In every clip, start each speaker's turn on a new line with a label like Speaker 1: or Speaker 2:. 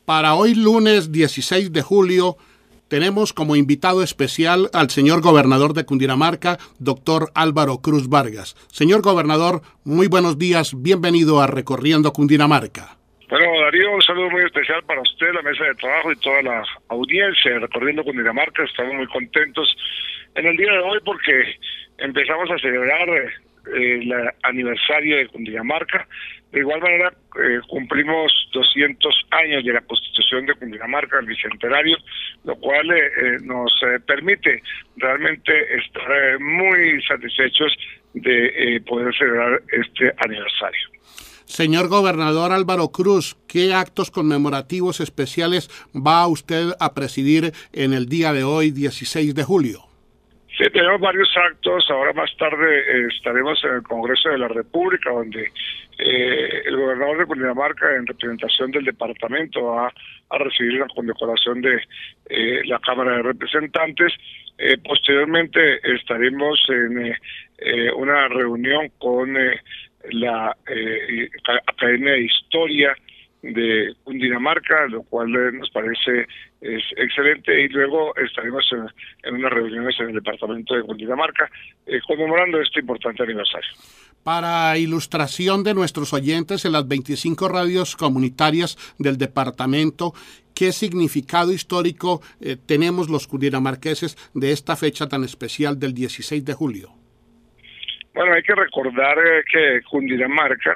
Speaker 1: Para hoy lunes 16 de julio tenemos como invitado especial al señor gobernador de Cundinamarca, doctor Álvaro Cruz Vargas. Señor gobernador, muy buenos días, bienvenido a Recorriendo Cundinamarca.
Speaker 2: Bueno, Darío, un saludo muy especial para usted, la mesa de trabajo y toda la audiencia de Recorriendo Cundinamarca. Estamos muy contentos en el día de hoy porque empezamos a celebrar el aniversario de Cundinamarca. De igual manera, cumplimos 200 años de la Constitución de Cundinamarca, el bicentenario, lo cual nos permite realmente estar muy satisfechos de poder celebrar este aniversario.
Speaker 1: Señor gobernador Álvaro Cruz, ¿qué actos conmemorativos especiales va usted a presidir en el día de hoy, 16 de julio?
Speaker 2: Sí, tenemos varios actos. Ahora más tarde estaremos en el Congreso de la República, donde el gobernador de Cundinamarca, en representación del departamento, va a recibir la condecoración de la Cámara de Representantes. Posteriormente estaremos en una reunión con la Academia de Historia de Cundinamarca, lo cual nos parece es excelente, y luego estaremos en unas reuniones en el departamento de Cundinamarca conmemorando este importante aniversario.
Speaker 1: Para ilustración de nuestros oyentes en las 25 radios comunitarias del departamento, ¿qué significado histórico tenemos los cundinamarqueses de esta fecha tan especial del 16 de julio?
Speaker 2: Bueno, hay que recordar que Cundinamarca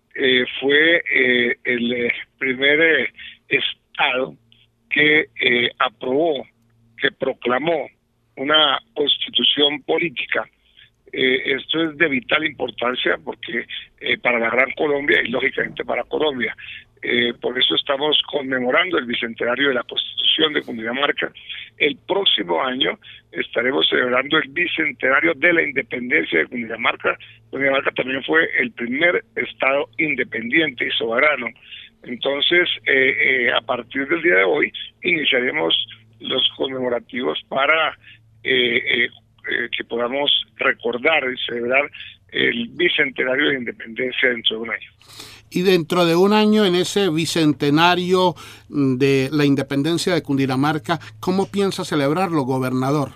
Speaker 2: fue el primer estado que aprobó, que proclamó una constitución política. Esto es de vital importancia porque para la Gran Colombia y lógicamente para Colombia. Por eso estamos conmemorando el bicentenario de la Constitución de Cundinamarca. El próximo año estaremos celebrando el bicentenario de la independencia de Cundinamarca. Cundinamarca también fue el primer estado independiente y soberano. Entonces, a partir del día de hoy, iniciaremos los conmemorativos para que podamos recordar y celebrar el bicentenario de independencia dentro de un año.
Speaker 1: Y dentro de un año, en ese bicentenario de la independencia de Cundinamarca, ¿cómo piensa celebrarlo, gobernador?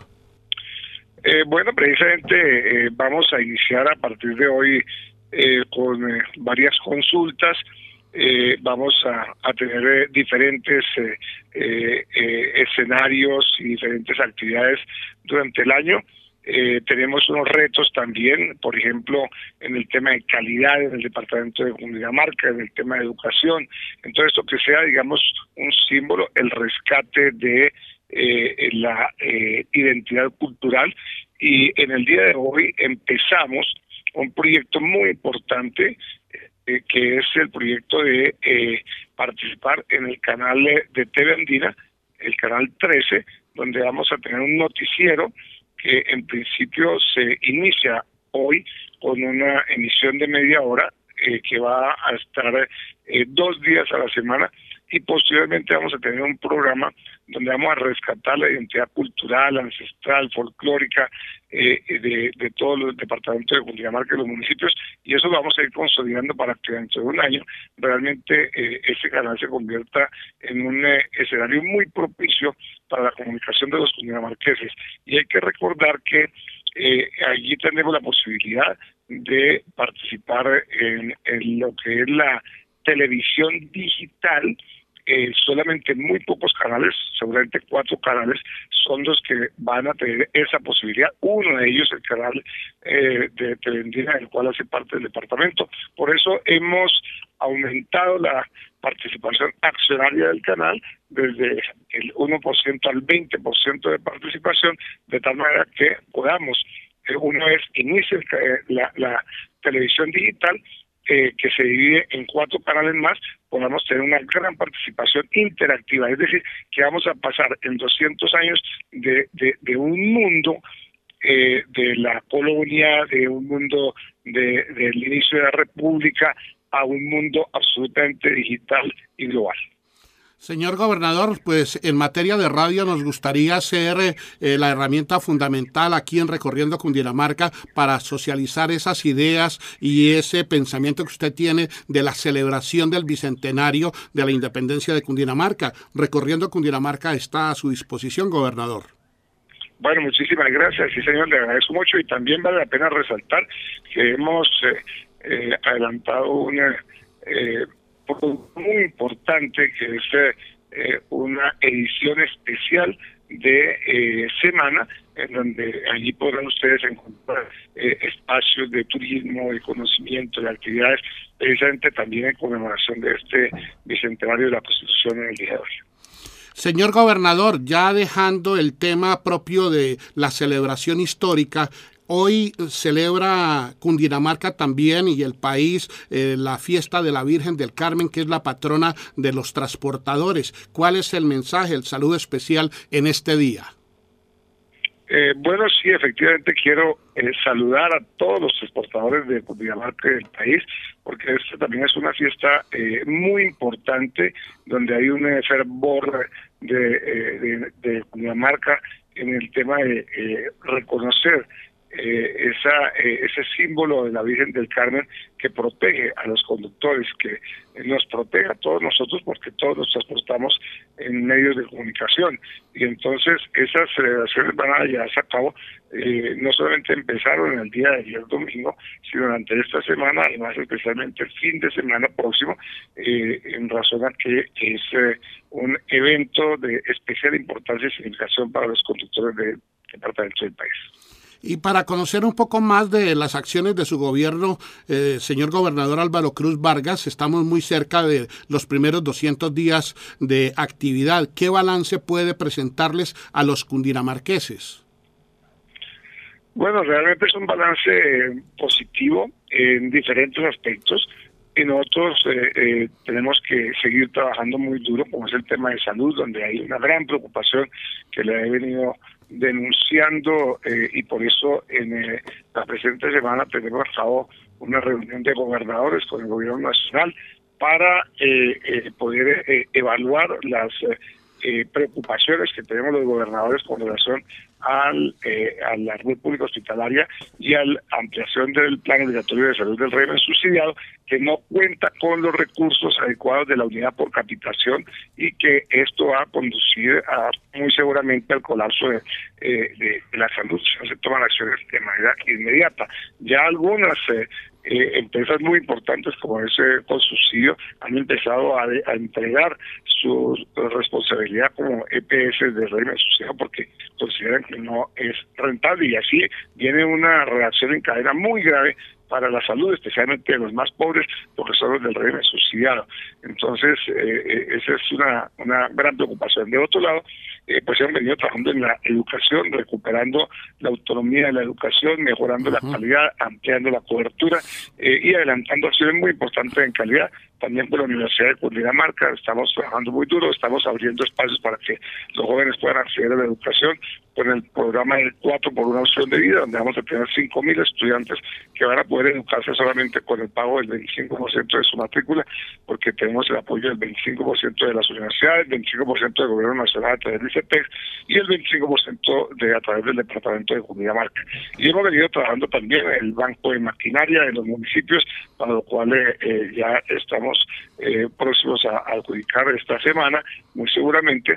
Speaker 2: Bueno, precisamente vamos a iniciar a partir de hoy con varias consultas. Vamos a tener diferentes escenarios y diferentes actividades durante el año. Tenemos unos retos también, por ejemplo, en el tema de calidad en el departamento de Cundinamarca, en el tema de educación. Entonces, esto que sea, digamos, un símbolo, el rescate de la identidad cultural. Y en el día de hoy empezamos un proyecto muy importante, que es el proyecto de participar en el canal de TV Andina, el canal 13, donde vamos a tener un noticiero que en principio se inicia hoy con una emisión de media hora que va a estar 2 días a la semana, y posteriormente vamos a tener un programa donde vamos a rescatar la identidad cultural, ancestral, folclórica de todos los departamentos de Cundinamarca y los municipios, y eso lo vamos a ir consolidando para que dentro de un año realmente este canal se convierta en un escenario muy propicio para la comunicación de los cundinamarqueses. Y hay que recordar que allí tenemos la posibilidad de participar en lo que es la televisión digital. Solamente muy pocos canales, seguramente 4 canales, son los que van a tener esa posibilidad. Uno de ellos, el canal de Telendina, del cual hace parte del departamento. Por eso hemos aumentado la participación accionaria del canal desde el 1% al 20% de participación, de tal manera que podamos, una vez inicie la televisión digital, que se divide en 4 canales más, podamos tener una gran participación interactiva. Es decir, que vamos a pasar en 200 años de un mundo de la colonia, de un mundo del inicio de la República, a un mundo absolutamente digital y global.
Speaker 1: Señor gobernador, pues en materia de radio nos gustaría ser la herramienta fundamental aquí en Recorriendo Cundinamarca para socializar esas ideas y ese pensamiento que usted tiene de la celebración del bicentenario de la independencia de Cundinamarca. Recorriendo Cundinamarca está a su disposición, gobernador.
Speaker 2: Bueno, muchísimas gracias, sí señor, le agradezco mucho y también vale la pena resaltar que hemos adelantado una muy importante que es una edición especial de Semana, en donde allí podrán ustedes encontrar espacios de turismo, de conocimiento, de actividades, precisamente también en conmemoración de este bicentenario de la Constitución en el día de hoy.
Speaker 1: Señor gobernador, ya dejando el tema propio de la celebración histórica, hoy celebra Cundinamarca también y el país la fiesta de la Virgen del Carmen, que es la patrona de los transportadores. ¿Cuál es el mensaje, el saludo especial en este día?
Speaker 2: Bueno, sí, efectivamente quiero saludar a todos los transportadores de Cundinamarca y del país, porque esta también es una fiesta muy importante, donde hay un fervor de Cundinamarca en el tema de reconocer ese símbolo de la Virgen del Carmen que protege a los conductores, que nos protege a todos nosotros porque todos nos transportamos en medios de comunicación. Y entonces esas celebraciones van a llevarse a cabo, no solamente empezaron en el día de ayer domingo, sino durante esta semana y más especialmente el fin de semana próximo, en razón a que es un evento de especial importancia y significación para los conductores del departamento del país.
Speaker 1: Y para conocer un poco más de las acciones de su gobierno, señor gobernador Álvaro Cruz Vargas, estamos muy cerca de los primeros 200 días de actividad. ¿Qué balance puede presentarles a los cundinamarqueses?
Speaker 2: Bueno, realmente es un balance positivo en diferentes aspectos. Y nosotros tenemos que seguir trabajando muy duro, como es el tema de salud, donde hay una gran preocupación que le he venido denunciando y por eso en la presente semana tenemos a cabo una reunión de gobernadores con el gobierno nacional para poder evaluar las preocupaciones que tenemos los gobernadores con relación a la red pública hospitalaria y a la ampliación del plan obligatorio de salud del régimen subsidiado, que no cuenta con los recursos adecuados de la unidad por capitación y que esto va a conducir muy seguramente al colapso de la salud si no se toman acciones de manera inmediata. Ya algunas empresas muy importantes como ese Consubsidio han empezado a entregar su responsabilidad como EPS del régimen subsidiado porque consideran que no es rentable, y así viene una reacción en cadena muy grave para la salud, especialmente de los más pobres, porque son los del régimen subsidiado. Entonces, esa es una gran preocupación. De otro lado, pues hemos venido trabajando en la educación, recuperando la autonomía de la educación, mejorando la calidad, ampliando la cobertura y adelantando acciones muy importantes en calidad. También por la Universidad de Cundinamarca estamos trabajando muy duro, estamos abriendo espacios para que los jóvenes puedan acceder a la educación con el programa del 4 por una opción de vida, donde vamos a tener 5.000 estudiantes que van a poder educarse solamente con el pago del 25% de su matrícula, porque tenemos el apoyo del 25% de las universidades, el 25% del gobierno nacional a través del ICETEX y el 25% a través del departamento de Cundinamarca. Y hemos venido trabajando también en el banco de maquinaria de los municipios, para lo cual ya estamos próximos a adjudicar esta semana, muy seguramente,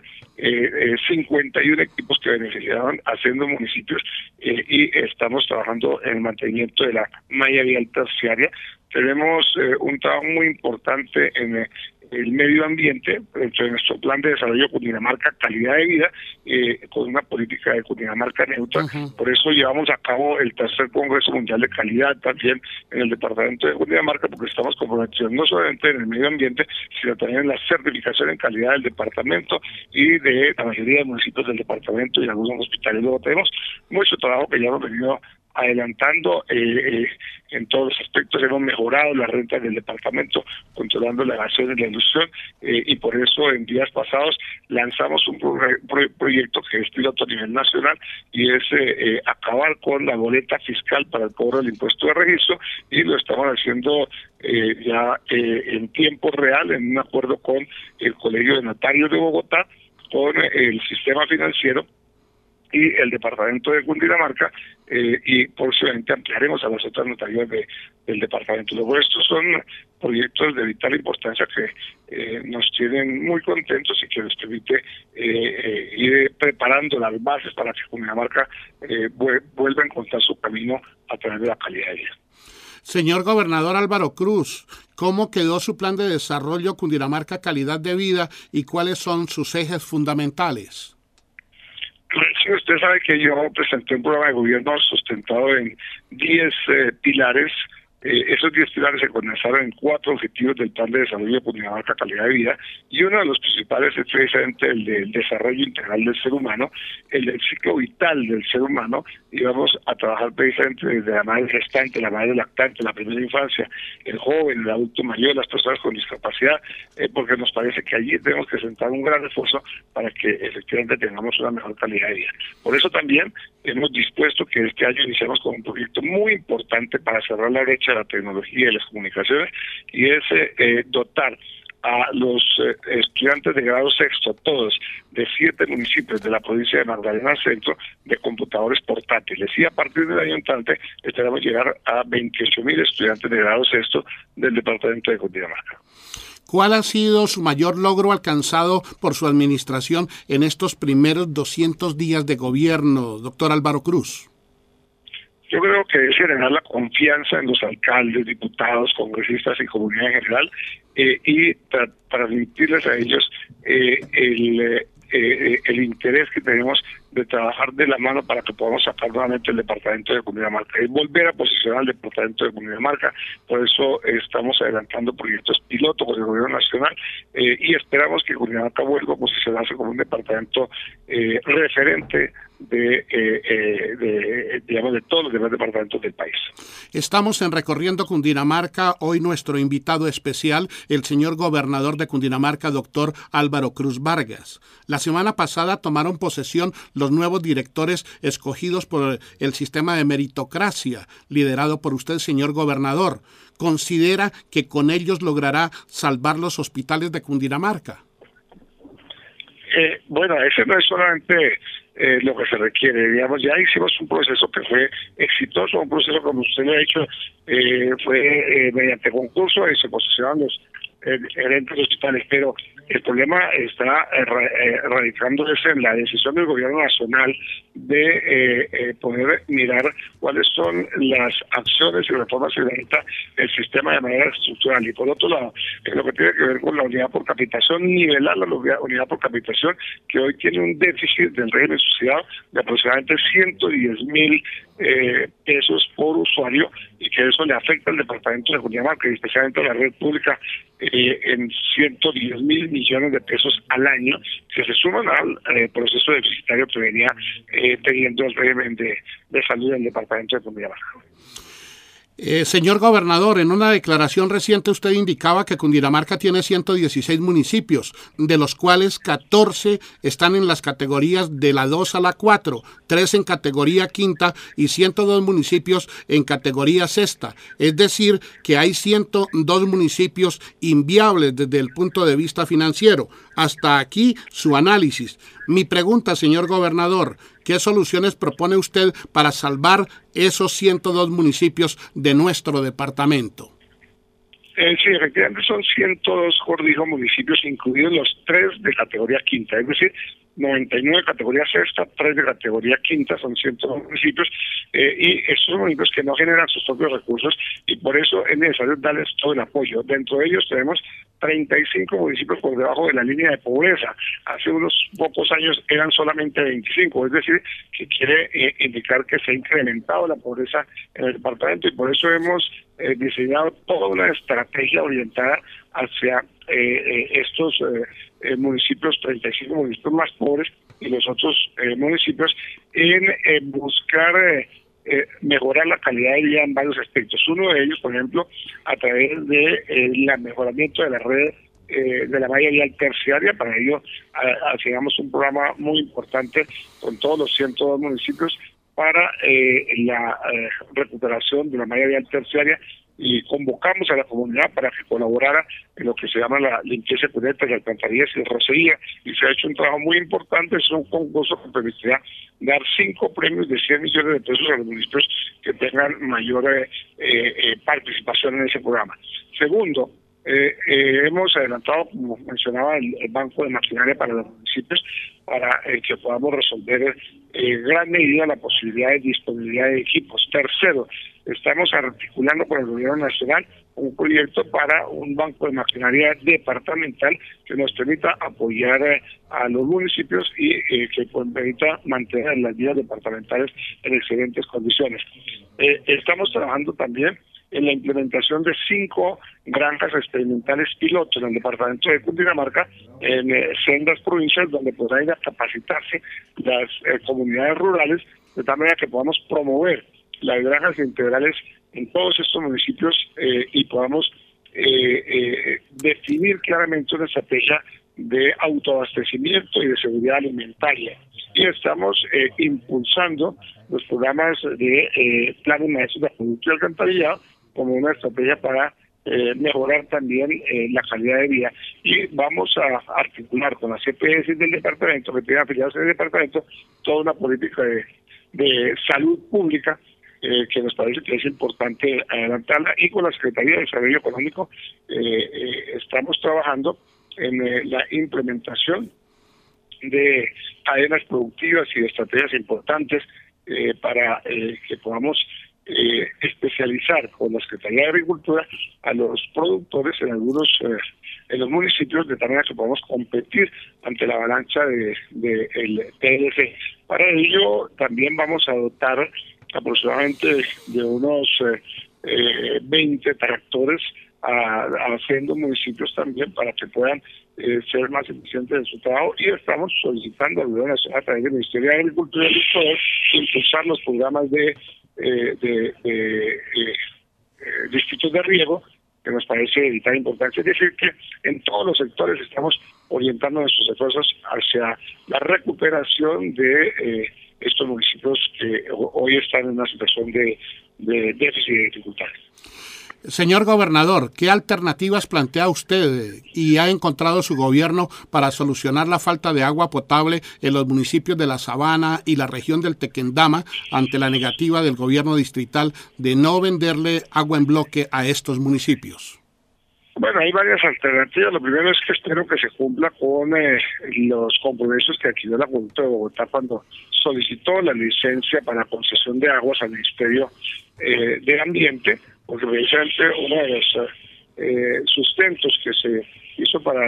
Speaker 2: 51 equipos que beneficiaron a sendos municipios y estamos trabajando en el mantenimiento de la malla vial terciaria. Tenemos un trabajo muy importante en el medio ambiente, dentro de nuestro plan de desarrollo Cundinamarca Calidad de Vida, con una política de Cundinamarca neutra. Por eso llevamos a cabo el tercer Congreso Mundial de Calidad también en el departamento de Cundinamarca, porque estamos comprometidos no solamente en el medio ambiente, sino también en la certificación en calidad del departamento y de la mayoría de municipios del departamento y algunos hospitales. Luego tenemos mucho trabajo que ya hemos venido adelantando en todos los aspectos. Hemos mejorado la renta del departamento, controlando la evasión y la ilusión, y por eso en días pasados lanzamos un proyecto que es piloto a nivel nacional, y es acabar con la boleta fiscal para el cobro del impuesto de registro, y lo estamos haciendo ya en tiempo real, en un acuerdo con el Colegio de Notarios de Bogotá, con el sistema financiero y el departamento de Cundinamarca, y próximamente ampliaremos a las otras notarías del departamento. Luego, estos son proyectos de vital importancia que nos tienen muy contentos y que nos permite ir preparando las bases para que Cundinamarca vuelva a encontrar su camino a través de la calidad de vida.
Speaker 1: Señor gobernador Álvaro Cruz, ¿cómo quedó su plan de desarrollo Cundinamarca Calidad de Vida y cuáles son sus ejes fundamentales?
Speaker 2: Sí, usted sabe que yo presenté un programa de gobierno sustentado en 10 pilares. Esos 10 pilares se condensaron en 4 objetivos del Plan de Desarrollo de Cundinamarca Calidad de Vida, y uno de los principales es precisamente el del desarrollo integral del ser humano, el del ciclo vital del ser humano, y vamos a trabajar precisamente desde la madre gestante, la madre lactante, la primera infancia, el joven, el adulto mayor, las personas con discapacidad, porque nos parece que allí tenemos que sentar un gran esfuerzo para que efectivamente tengamos una mejor calidad de vida. Por eso también hemos dispuesto que este año iniciamos con un proyecto muy importante para cerrar la brecha de la tecnología y las comunicaciones, y es dotar a los estudiantes de grado sexto, todos, de 7 municipios de la provincia de Magdalena Centro, de computadores portátiles. Y a partir del año entrante esperamos llegar a 28.000 estudiantes de grado sexto del departamento de Cundinamarca.
Speaker 1: ¿Cuál ha sido su mayor logro alcanzado por su administración en estos primeros 200 días de gobierno, doctor Álvaro Cruz?
Speaker 2: Yo creo que es generar la confianza en los alcaldes, diputados, congresistas y comunidad en general, y transmitirles a ellos el interés que tenemos de trabajar de la mano para que podamos sacar nuevamente el departamento de Cundinamarca y volver a posicionar al departamento de Cundinamarca. Por eso estamos adelantando proyectos piloto con el gobierno nacional, y esperamos que Cundinamarca vuelva a posicionarse como un departamento referente de todos los demás departamentos del país.
Speaker 1: Estamos en Recorriendo Cundinamarca. Hoy nuestro invitado especial, el señor gobernador de Cundinamarca, doctor Álvaro Cruz Vargas. La semana pasada tomaron posesión los nuevos directores escogidos por el sistema de meritocracia, liderado por usted, señor gobernador. ¿Considera que con ellos logrará salvar los hospitales de Cundinamarca?
Speaker 2: Bueno, ese no es solamente lo que se requiere. Digamos, ya hicimos un proceso que fue exitoso, un proceso, como usted lo ha dicho, fue mediante concurso, y se posicionaron los gerentes de hospitales, pero el problema está radicándose en la decisión del gobierno nacional de poder mirar cuáles son las acciones y reformas que necesita el sistema de manera estructural. Y por otro lado, lo que tiene que ver con la unidad por capitación, nivelar la unidad por capitación, que hoy tiene un déficit del régimen subsidiado de aproximadamente 110.000 pesos por usuario, y que eso le afecta al departamento de Cundinamarca y especialmente a la red pública en 110.000 millones de pesos al año, que se suman al proceso deficitario que venía teniendo el régimen de salud del departamento de Cundinamarca.
Speaker 1: Señor gobernador, en una declaración reciente usted indicaba que Cundinamarca tiene 116 municipios, de los cuales 14 están en las categorías de la 2 a la 4, 3 en categoría quinta y 102 municipios en categoría sexta. Es decir, que hay 102 municipios inviables desde el punto de vista financiero. Hasta aquí su análisis. Mi pregunta, señor gobernador, ¿qué soluciones propone usted para salvar esos 102 municipios de nuestro departamento?
Speaker 2: Sí, efectivamente son 102 municipios, incluidos los 3 de categoría quinta, es decir, 99 de categoría sexta, 3 de categoría quinta, son 102 municipios, y estos son municipios que no generan sus propios recursos, y por eso es necesario darles todo el apoyo. Dentro de ellos tenemos 35 municipios por debajo de la línea de pobreza. Hace unos pocos años eran solamente 25, es decir, que quiere indicar que se ha incrementado la pobreza en el departamento, y por eso hemos diseñado toda una estrategia orientada hacia estos municipios, 35 municipios más pobres, y los otros municipios, en buscar mejorar la calidad de vida en varios aspectos. Uno de ellos, por ejemplo, a través de el mejoramiento de la red de la malla vial terciaria. Para ello hacíamos un programa muy importante con todos los 102 municipios para la recuperación de la malla vial terciaria, y convocamos a la comunidad para que colaborara en lo que se llama la limpieza de cunetas, de alcantarillas y de rocería, y se ha hecho un trabajo muy importante. Es un concurso que permitirá dar 5 premios de 100 millones de pesos a los municipios que tengan mayor participación en ese programa. Segundo, hemos adelantado, como mencionaba, el banco de maquinaria para los municipios, para que podamos resolver en gran medida la posibilidad de disponibilidad de equipos. Tercero, estamos articulando con el gobierno nacional un proyecto para un banco de maquinaria departamental que nos permita apoyar a los municipios y que permita mantener las vías departamentales en excelentes condiciones. Estamos trabajando también en la implementación de 5 granjas experimentales pilotos en el departamento de Cundinamarca, en sendas provincias donde podrán ir a capacitarse las comunidades rurales, de tal manera que podamos promover las granjas integrales en todos estos municipios y podamos definir claramente una estrategia de autoabastecimiento y de seguridad alimentaria. Y estamos impulsando los programas de planes maestros de acueducto y alcantarillado como una estrategia para mejorar también la calidad de vida. Y vamos a articular con las EPS del departamento, que tienen afiliados en el departamento, toda una política de salud pública que nos parece que es importante adelantarla, y con la Secretaría de Desarrollo Económico estamos trabajando en la implementación de cadenas productivas y de estrategias importantes para que podamos especializar con la Secretaría de Agricultura a los productores en algunos en los municipios, de tal manera que podamos competir ante la avalancha de el TLC. Para ello también vamos a dotar aproximadamente de unos 20 tractores a sendos municipios también, para que puedan ser más eficientes en su trabajo, y estamos solicitando al gobierno nacional a través del Ministerio de Agricultura y poder impulsar los programas de distritos de riego, que nos parece de vital importancia. Es decir, que en todos los sectores estamos orientando nuestros esfuerzos hacia la recuperación de estos municipios que hoy están en una situación de déficit y de dificultades.
Speaker 1: Señor gobernador, ¿qué alternativas plantea usted y ha encontrado su gobierno para solucionar la falta de agua potable en los municipios de La Sabana y la región del Tequendama ante la negativa del gobierno distrital de no venderle agua en bloque a estos municipios?
Speaker 2: Bueno, hay varias alternativas. Lo primero es que espero que se cumpla con los compromisos que adquirió el Acueducto de Bogotá cuando solicitó la licencia para concesión de aguas al Ministerio de Ambiente, porque precisamente uno de los sustentos que se hizo para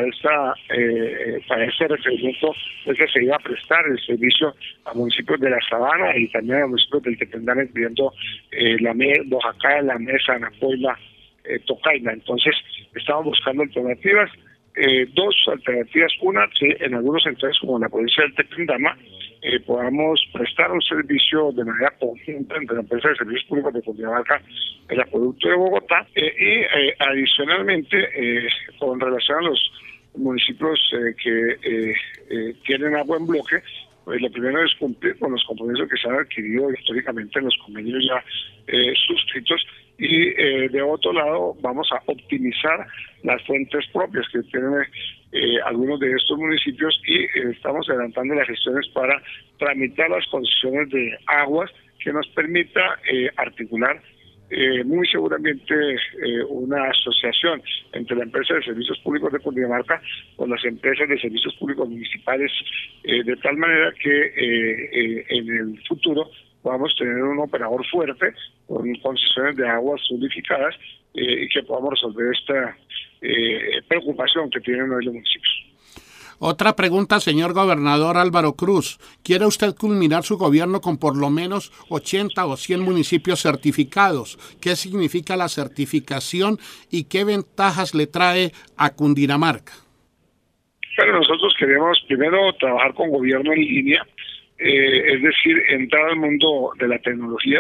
Speaker 2: este requerimiento es que se iba a prestar el servicio a municipios de La Sabana y también a municipios del Tequendama, incluyendo Bojacá, La Mesa, Anapoima, Tocaina. Entonces estamos buscando alternativas, 2 alternativas. Una, que en algunos sectores como la provincia del Tequendama podamos prestar un servicio de manera conjunta entre la empresa de servicios públicos de Cundinamarca, el Acueducto de Bogotá, y adicionalmente con relación a los municipios que tienen agua en bloque, pues lo primero es cumplir con los compromisos que se han adquirido históricamente en los convenios ya suscritos, y de otro lado vamos a optimizar las fuentes propias que tienen algunos de estos municipios, y estamos adelantando las gestiones para tramitar las concesiones de aguas que nos permita articular muy seguramente una asociación entre la empresa de servicios públicos de Cundinamarca con las empresas de servicios públicos municipales, de tal manera que en el futuro podamos tener un operador fuerte con concesiones de aguas unificadas y que podamos resolver esta preocupación que tienen hoy los municipios.
Speaker 1: Otra pregunta, señor gobernador Álvaro Cruz. ¿Quiere usted culminar su gobierno con por lo menos 80 o 100 municipios certificados? ¿Qué significa la certificación y qué ventajas le trae a Cundinamarca?
Speaker 2: Bueno, nosotros queremos primero trabajar con gobierno en línea, es decir, entrar al mundo de las tecnologías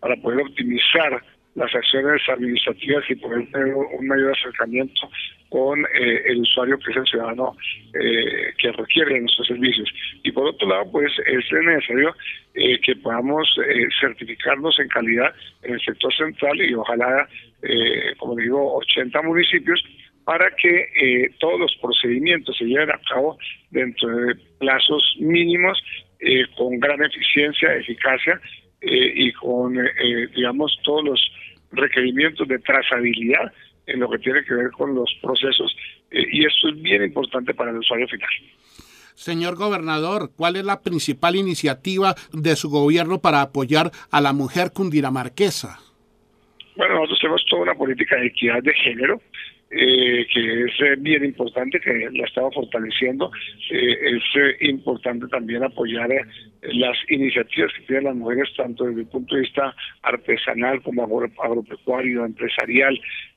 Speaker 2: para poder optimizar las acciones administrativas y poder tener un mayor acercamiento con el usuario, que es el ciudadano que requiere nuestros servicios. Y por otro lado, pues es necesario que podamos certificarnos en calidad en el sector central y ojalá, como digo, 80 municipios, para que todos los procedimientos se lleven a cabo dentro de plazos mínimos, con gran eficiencia, eficacia, y con, digamos, todos los requerimientos de trazabilidad en lo que tiene que ver con los procesos, y esto es bien importante para el usuario final.
Speaker 1: Señor gobernador, ¿cuál es la principal iniciativa de su gobierno para apoyar a la mujer cundinamarquesa?
Speaker 2: Bueno, nosotros tenemos toda una política de equidad de género, que es bien importante, que la estamos fortaleciendo. Es importante también apoyar las iniciativas que tienen las mujeres, tanto desde el punto de vista artesanal como agropecuario, empresarial.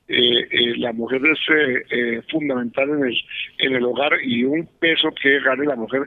Speaker 2: La mujer es fundamental en el hogar, y un peso que gane la mujer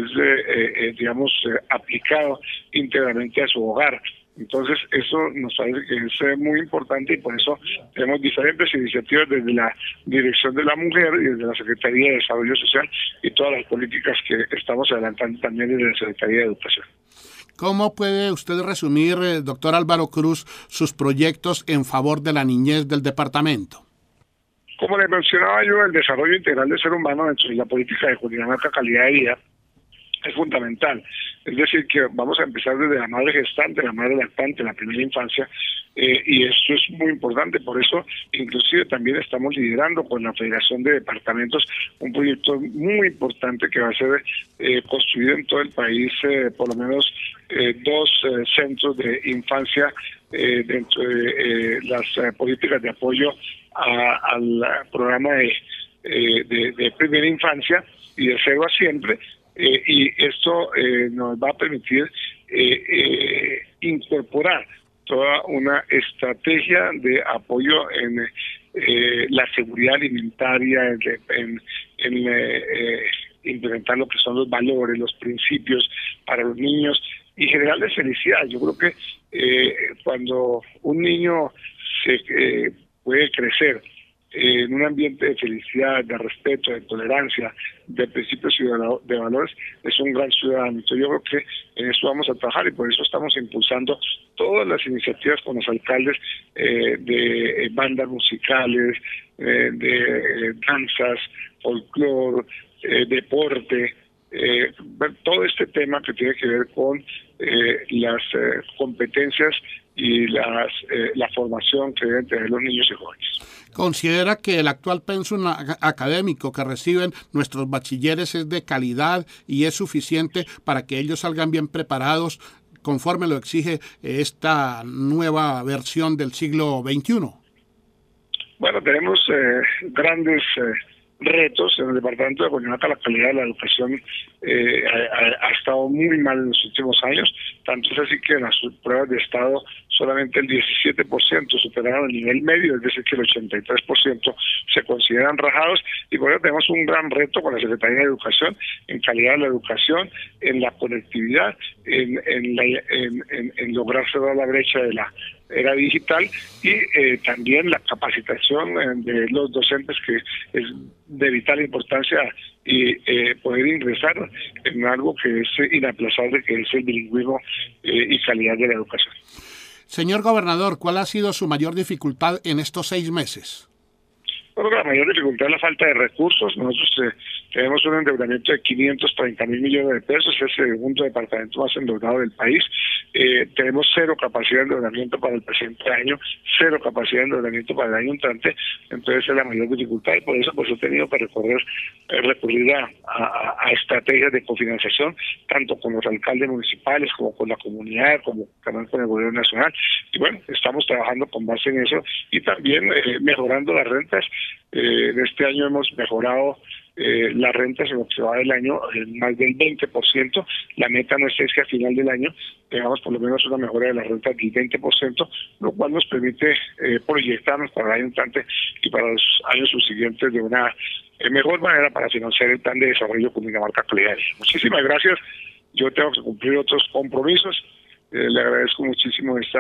Speaker 2: es, digamos, aplicado íntegramente a su hogar. Entonces, eso nos parece que es muy importante, y por eso tenemos diferentes iniciativas desde la Dirección de la Mujer y desde la Secretaría de Desarrollo Social, y todas las políticas que estamos adelantando también desde la Secretaría de Educación.
Speaker 1: ¿Cómo puede usted resumir, doctor Álvaro Cruz, sus proyectos en favor de la niñez del departamento?
Speaker 2: Como le mencionaba yo, el desarrollo integral del ser humano dentro de la política de Cundinamarca Calidad de Vida es fundamental. Es decir, que vamos a empezar desde la madre gestante, la madre lactante, la primera infancia, y esto es muy importante. Por eso, inclusive, también estamos liderando con la Federación de Departamentos un proyecto muy importante que va a ser construido en todo el país, por lo menos 2 centros de infancia dentro de las políticas de apoyo al programa de primera infancia y de 0 a siempre. Y esto nos va a permitir incorporar toda una estrategia de apoyo en la seguridad alimentaria, en implementar lo que son los valores, los principios para los niños, y generarles felicidad. Yo creo que cuando un niño se puede crecer en un ambiente de felicidad, de respeto, de tolerancia, de principios y de valores, es un gran ciudadano. Entonces yo creo que en eso vamos a trabajar, y por eso estamos impulsando todas las iniciativas con los alcaldes, de bandas musicales, de danzas, folclore, deporte, todo este tema que tiene que ver con las competencias y la formación que deben tener los niños y jóvenes.
Speaker 1: ¿Considera que el actual pensum académico que reciben nuestros bachilleres es de calidad y es suficiente para que ellos salgan bien preparados conforme lo exige esta nueva versión del siglo XXI?
Speaker 2: Bueno, tenemos grandes retos en el departamento de Cundinamarca. La calidad de la educación ha estado muy mal en los últimos años, tanto es así que en las pruebas de estado solamente el 17% superaron el nivel medio, es decir que el 83% se consideran rajados, y por eso tenemos un gran reto con la Secretaría de Educación en calidad de la educación, en la conectividad, en lograr cerrar la brecha de la era digital, y también la capacitación de los docentes, que es de vital importancia, y poder ingresar en algo que es inaplazable, que es el bilingüismo y calidad de la educación.
Speaker 1: Señor gobernador, ¿cuál ha sido su mayor dificultad en estos 6 meses?
Speaker 2: Bueno, la mayor dificultad es la falta de recursos. Nosotros tenemos un endeudamiento de 530.000 millones de pesos, es el segundo departamento más endeudado del país. Tenemos 0 capacidad de endeudamiento para el presente año, 0 capacidad de endeudamiento para el año entrante. Entonces es la mayor dificultad, y por eso pues he tenido que recurrir a estrategias de cofinanciación, tanto con los alcaldes municipales como con la comunidad, como también con el gobierno nacional. Y bueno, estamos trabajando con base en eso, y también mejorando las rentas. En este año hemos mejorado las rentas en lo que se va del año más del 20%. La meta nuestra es que a final del año tengamos por lo menos una mejora de las rentas del 20%, lo cual nos permite proyectarnos para el año entrante y para los años subsiguientes de una mejor manera para financiar el plan de desarrollo Cundinamarca Calidad. Muchísimas gracias. Yo tengo que cumplir otros compromisos. Le agradezco muchísimo esta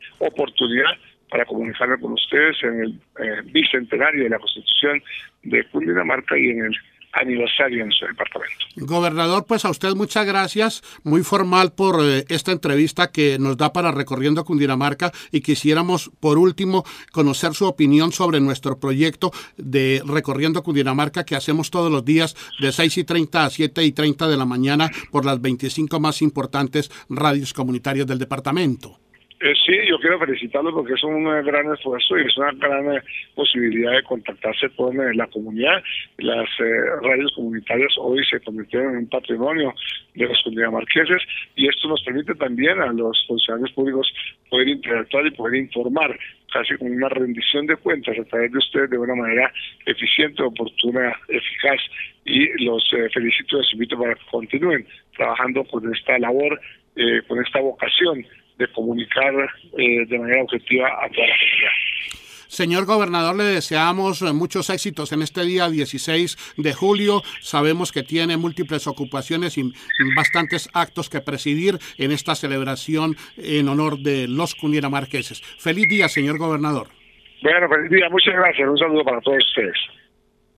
Speaker 2: oportunidad para comunicarme con ustedes en el bicentenario de la Constitución de Cundinamarca y en el aniversario de nuestro departamento.
Speaker 1: Gobernador, pues a usted muchas gracias, muy formal por esta entrevista que nos da para Recorriendo Cundinamarca, y quisiéramos por último conocer su opinión sobre nuestro proyecto de Recorriendo Cundinamarca que hacemos todos los días de 6:30 a 7:30 de la mañana por las 25 más importantes radios comunitarias del departamento.
Speaker 2: Sí, yo quiero felicitarlo porque es un gran esfuerzo y es una gran posibilidad de contactarse con la comunidad. Las radios comunitarias hoy se convirtieron en un patrimonio de los cundinamarqueses, y esto nos permite también a los funcionarios públicos poder interactuar y poder informar casi con una rendición de cuentas a través de ustedes de una manera eficiente, oportuna, eficaz, y los felicito y los invito para que continúen trabajando con esta labor, con esta vocación de comunicar de manera objetiva a toda la comunidad.
Speaker 1: Señor gobernador, le deseamos muchos éxitos en este día 16 de julio. Sabemos que tiene múltiples ocupaciones y bastantes actos que presidir en esta celebración en honor de los cundinamarqueses. Feliz día, señor gobernador.
Speaker 2: Bueno, feliz día. Muchas gracias. Un saludo para todos ustedes.